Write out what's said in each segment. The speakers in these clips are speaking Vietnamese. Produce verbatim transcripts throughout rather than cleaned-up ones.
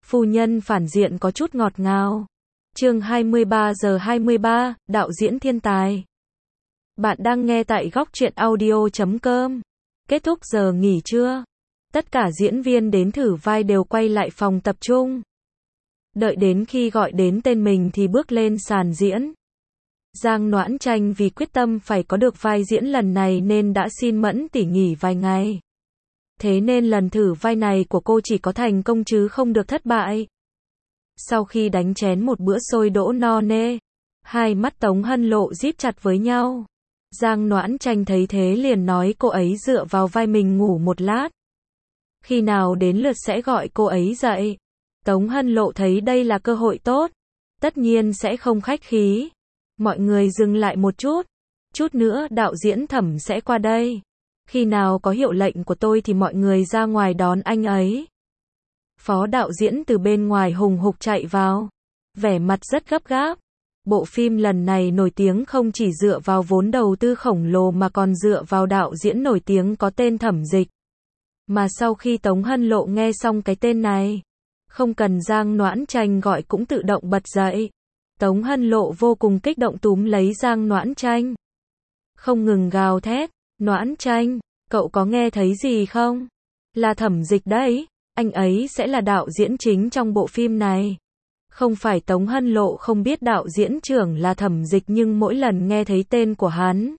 Phu nhân phản diện có chút ngọt ngào. Chương hai mươi ba giờ hai mươi ba, đạo diễn thiên tài. Bạn đang nghe tại góc truyện audio chấm com. Kết thúc giờ nghỉ trưa. Tất cả diễn viên đến thử vai đều quay lại phòng tập trung. Đợi đến khi gọi đến tên mình thì bước lên sàn diễn. Giang Noãn Tranh vì quyết tâm phải có được vai diễn lần này nên đã xin Mẫn tỷ nghỉ vài ngày. Thế nên lần thử vai này của cô chỉ có thành công chứ không được thất bại. Sau khi đánh chén một bữa xôi đỗ no nê, hai mắt Tống Hân Lộ díp chặt với nhau. Giang Noãn Tranh thấy thế liền nói cô ấy dựa vào vai mình ngủ một lát. Khi nào đến lượt sẽ gọi cô ấy dậy. Tống Hân Lộ thấy đây là cơ hội tốt, tất nhiên sẽ không khách khí. Mọi người dừng lại một chút, chút nữa đạo diễn Thẩm sẽ qua đây. Khi nào có hiệu lệnh của tôi thì mọi người ra ngoài đón anh ấy. Phó đạo diễn từ bên ngoài hùng hục chạy vào, vẻ mặt rất gấp gáp. Bộ phim lần này nổi tiếng không chỉ dựa vào vốn đầu tư khổng lồ mà còn dựa vào đạo diễn nổi tiếng có tên Thẩm Dịch. Mà sau khi Tống Hân Lộ nghe xong cái tên này, không cần Giang Noãn Tranh gọi cũng tự động bật dậy. Tống Hân Lộ vô cùng kích động túm lấy Giang Noãn Tranh, không ngừng gào thét, Noãn Tranh, cậu có nghe thấy gì không? Là Thẩm Dịch đấy, anh ấy sẽ là đạo diễn chính trong bộ phim này. Không phải Tống Hân Lộ không biết đạo diễn trưởng là Thẩm Dịch nhưng mỗi lần nghe thấy tên của hắn,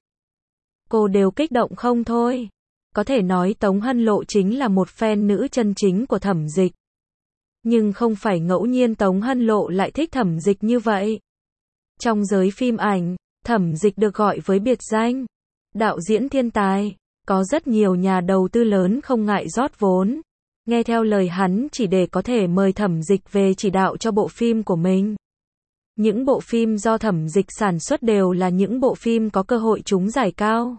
cô đều kích động không thôi. Có thể nói Tống Hân Lộ chính là một fan nữ chân chính của Thẩm Dịch. Nhưng không phải ngẫu nhiên Tống Hân Lộ lại thích Thẩm Dịch như vậy. Trong giới phim ảnh, Thẩm Dịch được gọi với biệt danh đạo diễn thiên tài. Có rất nhiều nhà đầu tư lớn không ngại rót vốn, nghe theo lời hắn chỉ để có thể mời Thẩm Dịch về chỉ đạo cho bộ phim của mình. Những bộ phim do Thẩm Dịch sản xuất đều là những bộ phim có cơ hội trúng giải cao.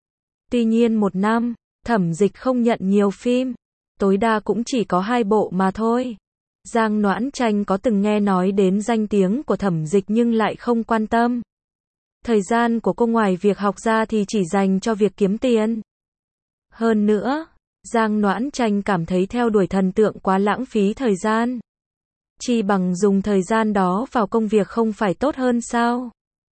Tuy nhiên một năm, Thẩm Dịch không nhận nhiều phim, tối đa cũng chỉ có hai bộ mà thôi. Giang Noãn Tranh có từng nghe nói đến danh tiếng của Thẩm Dịch nhưng lại không quan tâm. Thời gian của cô ngoài việc học ra thì chỉ dành cho việc kiếm tiền. Hơn nữa, Giang Noãn Tranh cảm thấy theo đuổi thần tượng quá lãng phí thời gian. Chi bằng dùng thời gian đó vào công việc không phải tốt hơn sao?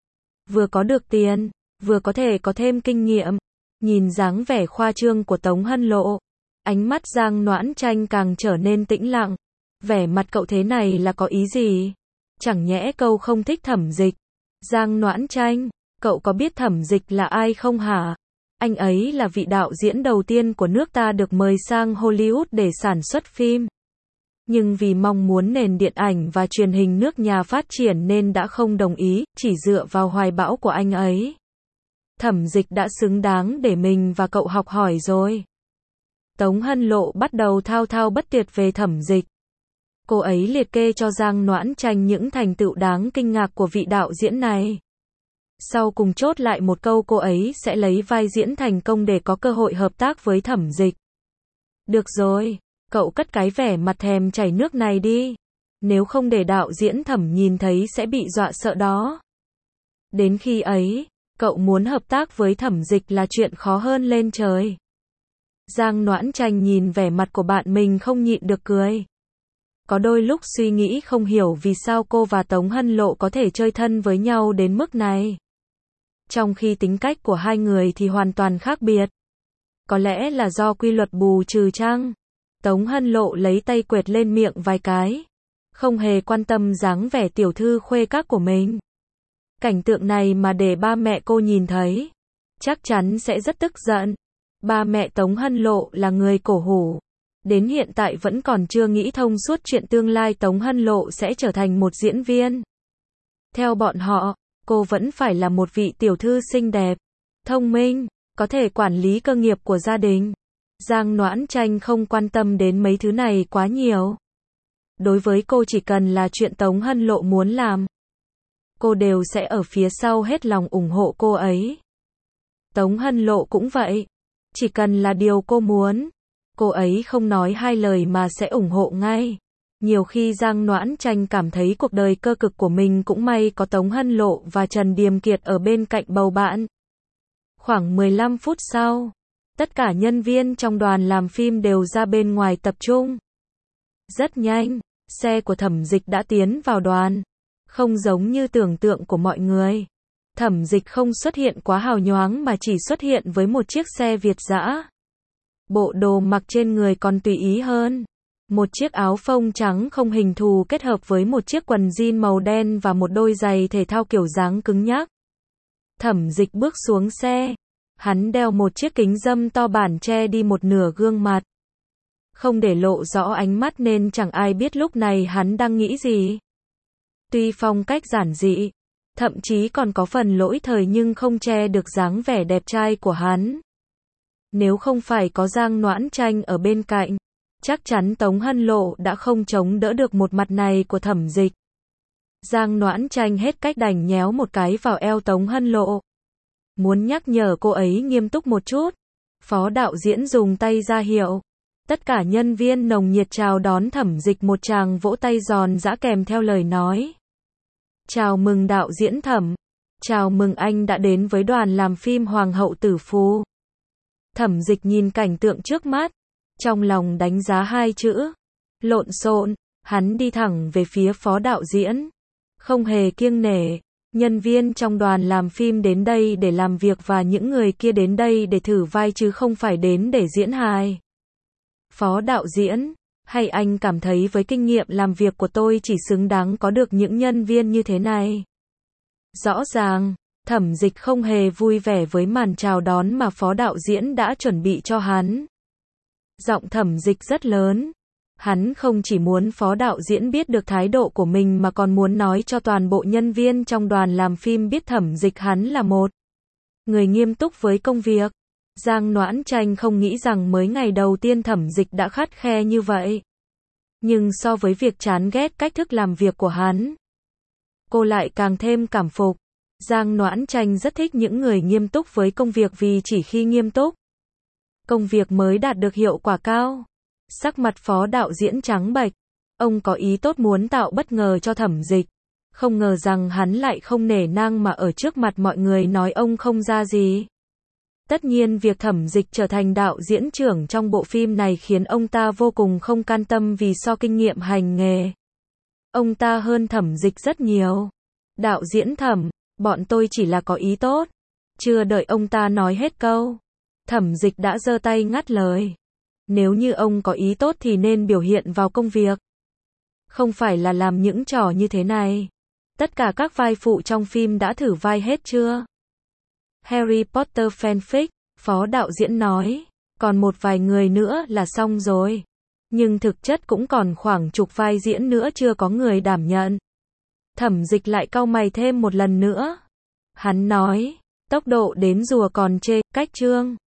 Vừa có được tiền, vừa có thể có thêm kinh nghiệm. Nhìn dáng vẻ khoa trương của Tống Hân Lộ, ánh mắt Giang Noãn Tranh càng trở nên tĩnh lặng. Vẻ mặt cậu thế này là có ý gì? Chẳng nhẽ cậu không thích Thẩm Dịch? Giang Noãn Tranh, cậu có biết Thẩm Dịch là ai không hả? Anh ấy là vị đạo diễn đầu tiên của nước ta được mời sang Hollywood để sản xuất phim. Nhưng vì mong muốn nền điện ảnh và truyền hình nước nhà phát triển nên đã không đồng ý, chỉ dựa vào hoài bão của anh ấy. Thẩm Dịch đã xứng đáng để mình và cậu học hỏi rồi. Tống Hân Lộ bắt đầu thao thao bất tuyệt về Thẩm Dịch. Cô ấy liệt kê cho Giang Noãn Tranh những thành tựu đáng kinh ngạc của vị đạo diễn này. Sau cùng chốt lại một câu cô ấy sẽ lấy vai diễn thành công để có cơ hội hợp tác với Thẩm Dịch. Được rồi, cậu cất cái vẻ mặt thèm chảy nước này đi. Nếu không để đạo diễn Thẩm nhìn thấy sẽ bị dọa sợ đó. Đến khi ấy, cậu muốn hợp tác với Thẩm Dịch là chuyện khó hơn lên trời. Giang Noãn Tranh nhìn vẻ mặt của bạn mình không nhịn được cười. Có đôi lúc suy nghĩ không hiểu vì sao cô và Tống Hân Lộ có thể chơi thân với nhau đến mức này. Trong khi tính cách của hai người thì hoàn toàn khác biệt. Có lẽ là do quy luật bù trừ chăng? Tống Hân Lộ lấy tay quệt lên miệng vài cái, không hề quan tâm dáng vẻ tiểu thư khuê các của mình. Cảnh tượng này mà để ba mẹ cô nhìn thấy, chắc chắn sẽ rất tức giận. Ba mẹ Tống Hân Lộ là người cổ hủ. Đến hiện tại vẫn còn chưa nghĩ thông suốt chuyện tương lai Tống Hân Lộ sẽ trở thành một diễn viên. Theo bọn họ, cô vẫn phải là một vị tiểu thư xinh đẹp, thông minh, có thể quản lý cơ nghiệp của gia đình. Giang Noãn Tranh không quan tâm đến mấy thứ này quá nhiều. Đối với cô chỉ cần là chuyện Tống Hân Lộ muốn làm, cô đều sẽ ở phía sau hết lòng ủng hộ cô ấy. Tống Hân Lộ cũng vậy, chỉ cần là điều cô muốn, cô ấy không nói hai lời mà sẽ ủng hộ ngay. Nhiều khi Giang Noãn Tranh cảm thấy cuộc đời cơ cực của mình cũng may có Tống Hân Lộ và Trần Điềm Kiệt ở bên cạnh bầu bạn. Khoảng mười lăm phút sau, tất cả nhân viên trong đoàn làm phim đều ra bên ngoài tập trung. Rất nhanh, Xe của Thẩm Dịch đã tiến vào đoàn. Không giống như tưởng tượng của mọi người. Thẩm Dịch không xuất hiện quá hào nhoáng mà chỉ xuất hiện với một chiếc xe Việt dã. Bộ đồ mặc trên người còn tùy ý hơn. Một chiếc áo phông trắng không hình thù kết hợp với một chiếc quần jean màu đen và một đôi giày thể thao kiểu dáng cứng nhắc. Thẩm Dịch bước xuống xe. Hắn đeo một chiếc kính râm to bản che đi một nửa gương mặt. Không để lộ rõ ánh mắt nên chẳng ai biết lúc này hắn đang nghĩ gì. Tuy phong cách giản dị, thậm chí còn có phần lỗi thời nhưng không che được dáng vẻ đẹp trai của hắn. Nếu không phải có Giang Noãn Tranh ở bên cạnh, chắc chắn Tống Hân Lộ đã không chống đỡ được một mặt này của Thẩm Dịch. Giang Noãn Tranh hết cách đành nhéo một cái vào eo Tống Hân Lộ. Muốn nhắc nhở cô ấy nghiêm túc một chút. Phó đạo diễn dùng tay ra hiệu. Tất cả nhân viên nồng nhiệt chào đón Thẩm Dịch một tràng vỗ tay giòn giã kèm theo lời nói. Chào mừng đạo diễn Thẩm. Chào mừng anh đã đến với đoàn làm phim Hoàng hậu Tử Phù. Thẩm Dịch nhìn cảnh tượng trước mắt. Trong lòng đánh giá hai chữ. Lộn xộn. Hắn đi thẳng về phía phó đạo diễn. Không hề kiêng nể. Nhân viên trong đoàn làm phim đến đây để làm việc và những người kia đến đây để thử vai chứ không phải đến để diễn hài. Phó đạo diễn, hay anh cảm thấy với kinh nghiệm làm việc của tôi chỉ xứng đáng có được những nhân viên như thế này? Rõ ràng, Thẩm Dịch không hề vui vẻ với màn chào đón mà phó đạo diễn đã chuẩn bị cho hắn. Giọng Thẩm Dịch rất lớn. Hắn không chỉ muốn phó đạo diễn biết được thái độ của mình mà còn muốn nói cho toàn bộ nhân viên trong đoàn làm phim biết Thẩm Dịch hắn là một người nghiêm túc với công việc. Giang Noãn Tranh không nghĩ rằng mới ngày đầu tiên Thẩm Dịch đã khắt khe như vậy. Nhưng so với việc chán ghét cách thức làm việc của hắn, cô lại càng thêm cảm phục. Giang Noãn Tranh rất thích những người nghiêm túc với công việc vì chỉ khi nghiêm túc, công việc mới đạt được hiệu quả cao. Sắc mặt phó đạo diễn trắng bệch. Ông có ý tốt muốn tạo bất ngờ cho Thẩm Dịch. Không ngờ rằng hắn lại không nể nang mà ở trước mặt mọi người nói ông không ra gì. Tất nhiên việc Thẩm Dịch trở thành đạo diễn trưởng trong bộ phim này khiến ông ta vô cùng không can tâm vì so kinh nghiệm hành nghề. Ông ta hơn Thẩm Dịch rất nhiều. Đạo diễn Thẩm, bọn tôi chỉ là có ý tốt. Chưa đợi ông ta nói hết câu, Thẩm Dịch đã giơ tay ngắt lời. Nếu như ông có ý tốt thì nên biểu hiện vào công việc. Không phải là làm những trò như thế này. Tất cả các vai phụ trong phim đã thử vai hết chưa? Harry Potter fanfic, phó đạo diễn nói. Còn một vài người nữa là xong rồi. Nhưng thực chất cũng còn khoảng chục vai diễn nữa chưa có người đảm nhận. Thẩm Dịch lại cau mày thêm một lần nữa. Hắn nói, tốc độ đến rùa còn chê, cách chương.